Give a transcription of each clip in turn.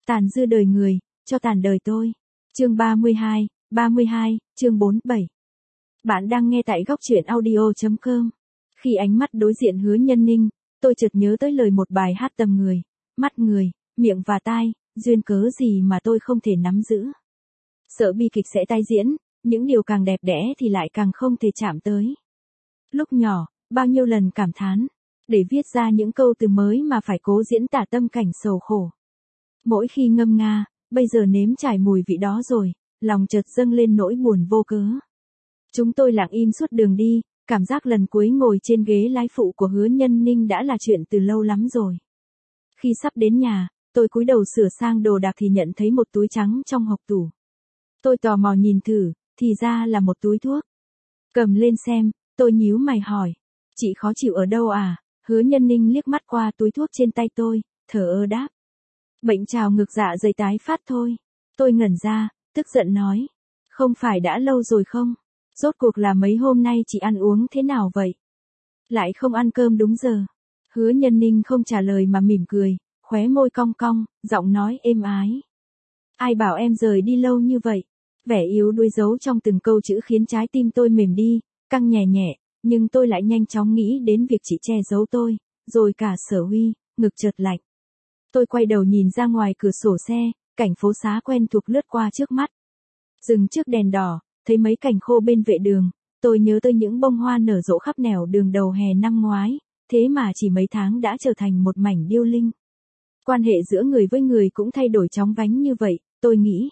Tàn dư đời người, cho tàn đời tôi. Chương 32, chương 47. Bạn đang nghe tại góc truyện audio.com. Khi ánh mắt đối diện Hứa Nhân Ninh, tôi chợt nhớ tới lời một bài hát tầm người, mắt người, miệng và tai, duyên cớ gì mà tôi không thể nắm giữ. Sợ bi kịch sẽ tái diễn, những điều càng đẹp đẽ thì lại càng không thể chạm tới. Lúc nhỏ, bao nhiêu lần cảm thán, để viết ra những câu từ mới mà phải cố diễn tả tâm cảnh sầu khổ. Mỗi khi ngâm nga, bây giờ nếm trải mùi vị đó rồi, lòng chợt dâng lên nỗi buồn vô cớ. Chúng tôi lặng im suốt đường đi, cảm giác lần cuối ngồi trên ghế lái phụ của Hứa Nhân Ninh đã là chuyện từ lâu lắm rồi. Khi sắp đến nhà, tôi cúi đầu sửa sang đồ đạc thì nhận thấy một túi trắng trong hộc tủ. Tôi tò mò nhìn thử, thì ra là một túi thuốc. Cầm lên xem, tôi nhíu mày hỏi, chị khó chịu ở đâu à? Hứa Nhân Ninh liếc mắt qua túi thuốc trên tay tôi, thở ơ đáp. Bệnh trào ngược dạ dày tái phát thôi. Tôi ngẩn ra, tức giận nói. Không phải đã lâu rồi không? Rốt cuộc là mấy hôm nay chị ăn uống thế nào vậy? Lại không ăn cơm đúng giờ. Hứa Nhân Ninh không trả lời mà mỉm cười, khóe môi cong cong, giọng nói êm ái. Ai bảo em rời đi lâu như vậy? Vẻ yếu đuối giấu trong từng câu chữ khiến trái tim tôi mềm đi, căng nhẹ nhẹ, nhưng tôi lại nhanh chóng nghĩ đến việc chị che giấu tôi, rồi cả Sở Huy, ngực chợt lạnh. Tôi quay đầu nhìn ra ngoài cửa sổ xe, cảnh phố xá quen thuộc lướt qua trước mắt. Dừng trước đèn đỏ, thấy mấy cành khô bên vệ đường, tôi nhớ tới những bông hoa nở rộ khắp nẻo đường đầu hè năm ngoái, thế mà chỉ mấy tháng đã trở thành một mảnh điêu linh. Quan hệ giữa người với người cũng thay đổi chóng vánh như vậy, tôi nghĩ.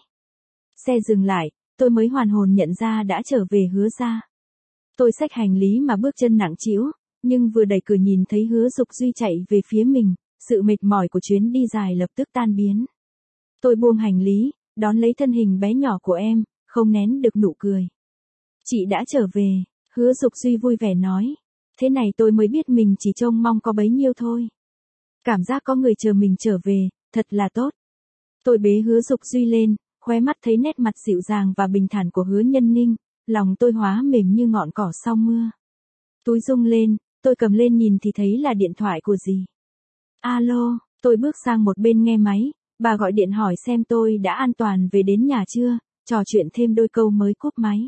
Xe dừng lại, tôi mới hoàn hồn nhận ra đã trở về Hứa gia. Tôi xách hành lý mà bước chân nặng trĩu, nhưng vừa đẩy cửa nhìn thấy Hứa Dục Duy chạy về phía mình, sự mệt mỏi của chuyến đi dài lập tức tan biến. Tôi buông hành lý, đón lấy thân hình bé nhỏ của em, không nén được nụ cười. Chị đã trở về, Hứa Dục Duy vui vẻ nói. Thế này tôi mới biết mình chỉ trông mong có bấy nhiêu thôi. Cảm giác có người chờ mình trở về, thật là tốt. Tôi bế Hứa Dục Duy lên, khóe mắt thấy nét mặt dịu dàng và bình thản của Hứa Nhân Ninh, lòng tôi hóa mềm như ngọn cỏ sau mưa. Túi rung lên, tôi cầm lên nhìn thì thấy là điện thoại của dì. Alo, tôi bước sang một bên nghe máy, bà gọi điện hỏi xem tôi đã an toàn về đến nhà chưa, trò chuyện thêm đôi câu mới cúp máy.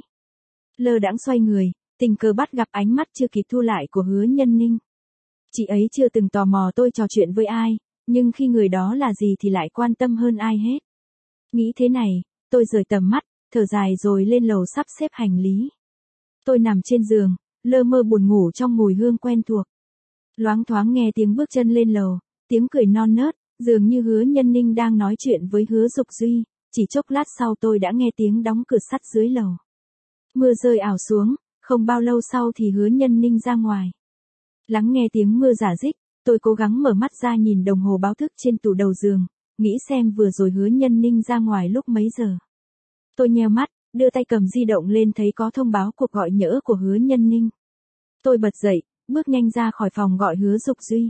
Lơ đãng xoay người, tình cờ bắt gặp ánh mắt chưa kịp thu lại của Hứa Nhân Ninh. Chị ấy chưa từng tò mò tôi trò chuyện với ai, nhưng khi người đó là gì thì lại quan tâm hơn ai hết. Nghĩ thế này, tôi rời tầm mắt, thở dài rồi lên lầu sắp xếp hành lý. Tôi nằm trên giường, lơ mơ buồn ngủ trong mùi hương quen thuộc. Loáng thoáng nghe tiếng bước chân lên lầu, tiếng cười non nớt, dường như Hứa Nhân Ninh đang nói chuyện với Hứa Dục Duy, chỉ chốc lát sau tôi đã nghe tiếng đóng cửa sắt dưới lầu. Mưa rơi ảo xuống, không bao lâu sau thì Hứa Nhân Ninh ra ngoài. Lắng nghe tiếng mưa rả rích, tôi cố gắng mở mắt ra nhìn đồng hồ báo thức trên tủ đầu giường, nghĩ xem vừa rồi Hứa Nhân Ninh ra ngoài lúc mấy giờ. Tôi nheo mắt, đưa tay cầm di động lên thấy có thông báo cuộc gọi nhỡ của Hứa Nhân Ninh. Tôi bật dậy, bước nhanh ra khỏi phòng gọi Hứa Dục Duy.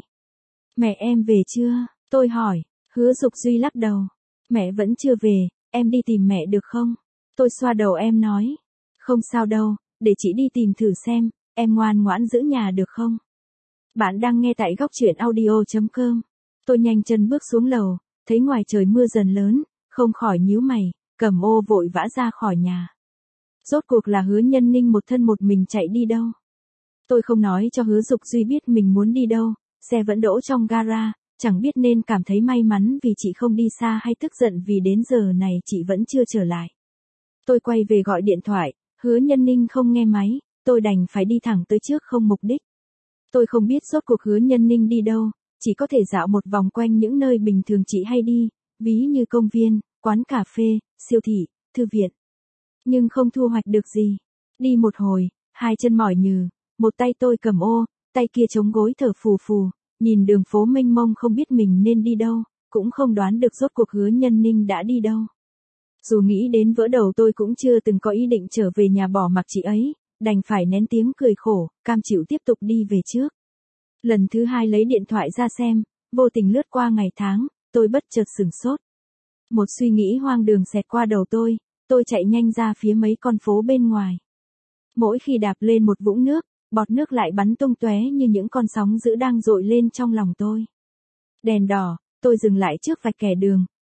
Mẹ em về chưa? Tôi hỏi. Hứa Dục Duy lắc đầu. Mẹ vẫn chưa về, em đi tìm mẹ được không? Tôi xoa đầu em nói. Không sao đâu, để chị đi tìm thử xem, em ngoan ngoãn giữ nhà được không? Bạn đang nghe tại góc truyện audio.com. Tôi nhanh chân bước xuống lầu, thấy ngoài trời mưa dần lớn, không khỏi nhíu mày, cầm ô vội vã ra khỏi nhà. Rốt cuộc là Hứa Nhân Ninh một thân một mình chạy đi đâu? Tôi không nói cho Hứa Dục Duy biết mình muốn đi đâu, xe vẫn đỗ trong gara, chẳng biết nên cảm thấy may mắn vì chị không đi xa hay tức giận vì đến giờ này chị vẫn chưa trở lại. Tôi quay về gọi điện thoại, Hứa Nhân Ninh không nghe máy, tôi đành phải đi thẳng tới trước không mục đích. Tôi không biết rốt cuộc Hứa Nhân Ninh đi đâu, chỉ có thể dạo một vòng quanh những nơi bình thường chị hay đi, ví như công viên, quán cà phê, siêu thị, thư viện. Nhưng không thu hoạch được gì. Đi một hồi, hai chân mỏi nhừ, một tay tôi cầm ô, tay kia chống gối thở phù phù, nhìn đường phố mênh mông không biết mình nên đi đâu, cũng không đoán được rốt cuộc Hứa Nhân Ninh đã đi đâu. Dù nghĩ đến vỡ đầu tôi cũng chưa từng có ý định trở về nhà bỏ mặc chị ấy, đành phải nén tiếng cười khổ, cam chịu tiếp tục đi về trước. Lần thứ hai lấy điện thoại ra xem, vô tình lướt qua ngày tháng, tôi bất chợt sửng sốt. Một suy nghĩ hoang đường xẹt qua đầu tôi chạy nhanh ra phía mấy con phố bên ngoài. Mỗi khi đạp lên một vũng nước, bọt nước lại bắn tung tóe như những con sóng dữ đang dội lên trong lòng tôi. Đèn đỏ, tôi dừng lại trước vạch kẻ đường,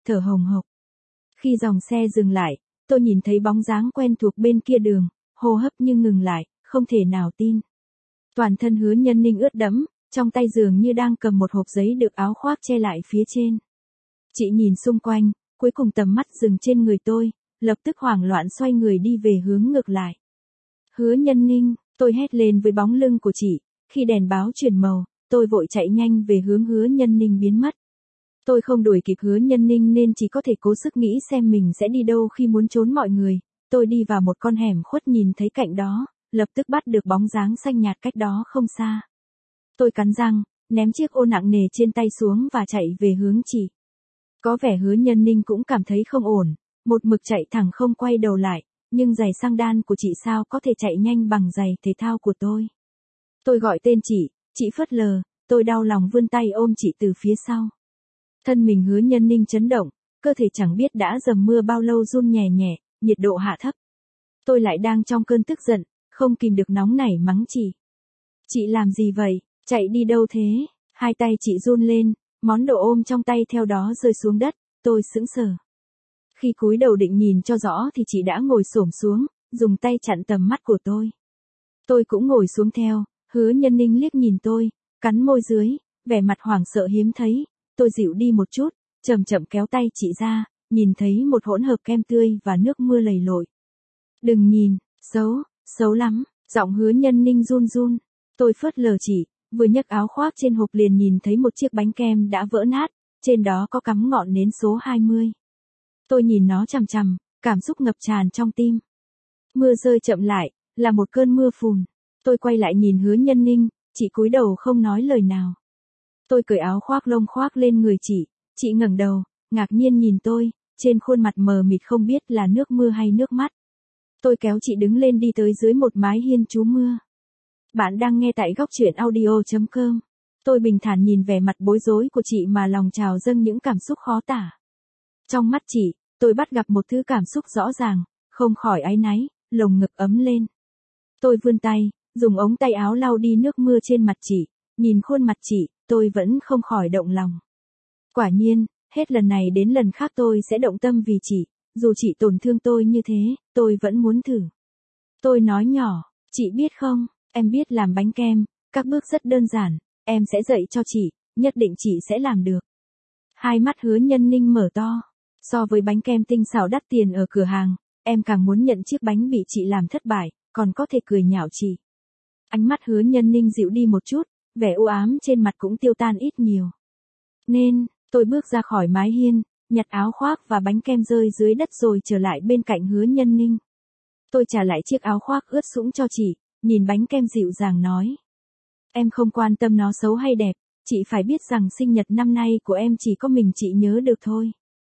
thở hồng hộc. Khi dòng xe dừng lại, tôi nhìn thấy bóng dáng quen thuộc bên kia đường, hô hấp như ngừng lại, không thể nào tin. Toàn thân Hứa Nhân Ninh ướt đẫm, trong tay dường như đang cầm một hộp giấy được áo khoác che lại phía trên. Chị nhìn xung quanh, cuối cùng tầm mắt dừng trên người tôi, lập tức hoảng loạn xoay người đi về hướng ngược lại. Hứa Nhân Ninh, tôi hét lên với bóng lưng của chị, khi đèn báo chuyển màu, tôi vội chạy nhanh về hướng Hứa Nhân Ninh biến mất. Tôi không đuổi kịp Hứa Nhân Ninh nên chỉ có thể cố sức nghĩ xem mình sẽ đi đâu khi muốn trốn mọi người. Tôi đi vào một con hẻm khuất nhìn thấy cạnh đó, lập tức bắt được bóng dáng xanh nhạt cách đó không xa. Tôi cắn răng, ném chiếc ô nặng nề trên tay xuống và chạy về hướng chị. Có vẻ Hứa Nhân Ninh cũng cảm thấy không ổn, một mực chạy thẳng không quay đầu lại, nhưng giày xăng đan của chị sao có thể chạy nhanh bằng giày thể thao của tôi. Tôi gọi tên chị phớt lờ, tôi đau lòng vươn tay ôm chị từ phía sau. Thân mình Hứa Nhân Ninh chấn động, cơ thể chẳng biết đã dầm mưa bao lâu run nhẹ nhẹ, nhiệt độ hạ thấp. Tôi lại đang trong cơn tức giận, không kìm được nóng nảy mắng chị. Chị làm gì vậy, chạy đi đâu thế? Hai tay chị run lên, món đồ ôm trong tay theo đó rơi xuống đất, tôi sững sờ. Khi cúi đầu định nhìn cho rõ thì chị đã ngồi xổm xuống, dùng tay chặn tầm mắt của tôi. Tôi cũng ngồi xuống theo, Hứa Nhân Ninh liếc nhìn tôi, cắn môi dưới, vẻ mặt hoảng sợ hiếm thấy. Tôi dịu đi một chút, chậm chậm kéo tay chị ra, nhìn thấy một hỗn hợp kem tươi và nước mưa lầy lội. Đừng nhìn, xấu lắm, giọng Hứa Nhân Ninh run run. Tôi phớt lờ chị, vừa nhấc áo khoác trên hộp liền nhìn thấy một chiếc bánh kem đã vỡ nát, trên đó có cắm ngọn nến số 20. Tôi nhìn nó chằm chằm, cảm xúc ngập tràn trong tim. Mưa rơi chậm lại, là một cơn mưa phùn. Tôi quay lại nhìn Hứa Nhân Ninh, chị cúi đầu không nói lời nào. Tôi cởi áo khoác lông khoác lên người chị ngẩng đầu, ngạc nhiên nhìn tôi, trên khuôn mặt mờ mịt không biết là nước mưa hay nước mắt. Tôi kéo chị đứng lên đi tới dưới một mái hiên trú mưa. Bạn đang nghe tại góc truyện audio.com. Tôi bình thản nhìn vẻ mặt bối rối của chị mà lòng trào dâng những cảm xúc khó tả. Trong mắt chị, tôi bắt gặp một thứ cảm xúc rõ ràng, không khỏi áy náy, lồng ngực ấm lên. Tôi vươn tay, dùng ống tay áo lau đi nước mưa trên mặt chị, nhìn khuôn mặt chị, tôi vẫn không khỏi động lòng. Quả nhiên, hết lần này đến lần khác tôi sẽ động tâm vì chị, dù chị tổn thương tôi như thế, tôi vẫn muốn thử. Tôi nói nhỏ, chị biết không, em biết làm bánh kem, các bước rất đơn giản, em sẽ dạy cho chị, nhất định chị sẽ làm được. Hai mắt Hứa Nhân Ninh mở to, so với bánh kem tinh xảo đắt tiền ở cửa hàng, em càng muốn nhận chiếc bánh bị chị làm thất bại, còn có thể cười nhạo chị. Ánh mắt Hứa Nhân Ninh dịu đi một chút, vẻ u ám trên mặt cũng tiêu tan ít nhiều. Nên, tôi bước ra khỏi mái hiên, nhặt áo khoác và bánh kem rơi dưới đất rồi trở lại bên cạnh Hứa Nhân Ninh. Tôi trả lại chiếc áo khoác ướt sũng cho chị, nhìn bánh kem dịu dàng nói. Em không quan tâm nó xấu hay đẹp, chị phải biết rằng sinh nhật năm nay của em chỉ có mình chị nhớ được thôi.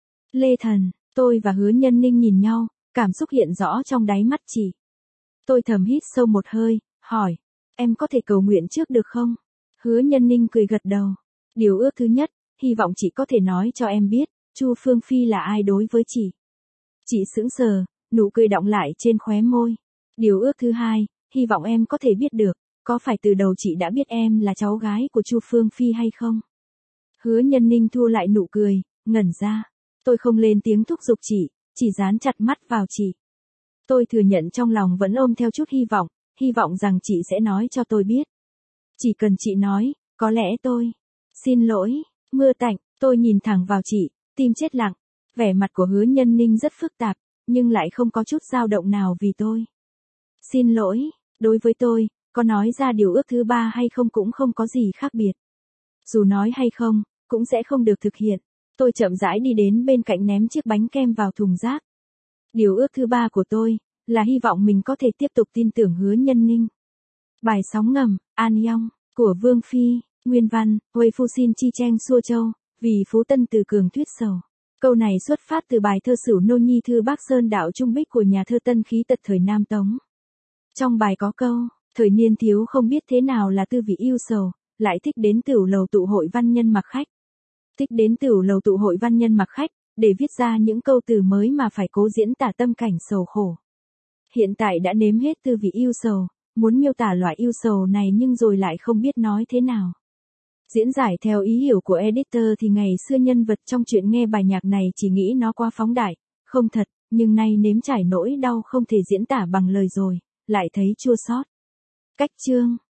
Lê Thần, tôi và Hứa Nhân Ninh nhìn nhau, cảm xúc hiện rõ trong đáy mắt chị. Tôi thầm hít sâu một hơi, hỏi, em có thể cầu nguyện trước được không? Hứa Nhân Ninh cười gật đầu. Điều ước thứ nhất, hy vọng chị có thể nói cho em biết, Chu Phương Phi là ai đối với chị. Chị sững sờ, nụ cười đọng lại trên khóe môi. Điều ước thứ hai, hy vọng em có thể biết được, có phải từ đầu chị đã biết em là cháu gái của Chu Phương Phi hay không? Hứa Nhân Ninh thu lại nụ cười, ngẩn ra. Tôi không lên tiếng thúc giục chị, chỉ dán chặt mắt vào chị. Tôi thừa nhận trong lòng vẫn ôm theo chút hy vọng rằng chị sẽ nói cho tôi biết. Chỉ cần chị nói, có lẽ tôi. Xin lỗi, mưa tạnh, tôi nhìn thẳng vào chị, tim chết lặng. Vẻ mặt của Hứa Nhân Ninh rất phức tạp, nhưng lại không có chút dao động nào vì tôi. Xin lỗi, đối với tôi, có nói ra điều ước thứ ba hay không cũng không có gì khác biệt. Dù nói hay không, cũng sẽ không được thực hiện. Tôi chậm rãi đi đến bên cạnh ném chiếc bánh kem vào thùng rác. Điều ước thứ ba của tôi, là hy vọng mình có thể tiếp tục tin tưởng Hứa Nhân Ninh. Bài sóng ngầm, An Yong, của Vương Phi, nguyên văn, Huệ Phu Xin Chi Cheng Xua Châu, vì Phú Tân Từ Cường thuyết sầu. Câu này xuất phát từ bài thơ Sửu Nô Nhi Thư Bác Sơn Đạo Trung Bích của nhà thơ Tân Khí Tật thời Nam Tống. Trong bài có câu, thời niên thiếu không biết thế nào là tư vị yêu sầu, lại thích đến tửu lầu tụ hội văn nhân mặc khách. Thích đến tửu lầu tụ hội văn nhân mặc khách, để viết ra những câu từ mới mà phải cố diễn tả tâm cảnh sầu khổ. Hiện tại đã nếm hết tư vị yêu sầu, muốn miêu tả loại yêu sầu này nhưng rồi lại không biết nói thế nào. Diễn giải theo ý hiểu của editor thì ngày xưa nhân vật trong truyện nghe bài nhạc này chỉ nghĩ nó quá phóng đại, không thật, nhưng nay nếm trải nỗi đau không thể diễn tả bằng lời rồi, lại thấy chua xót. Cách chương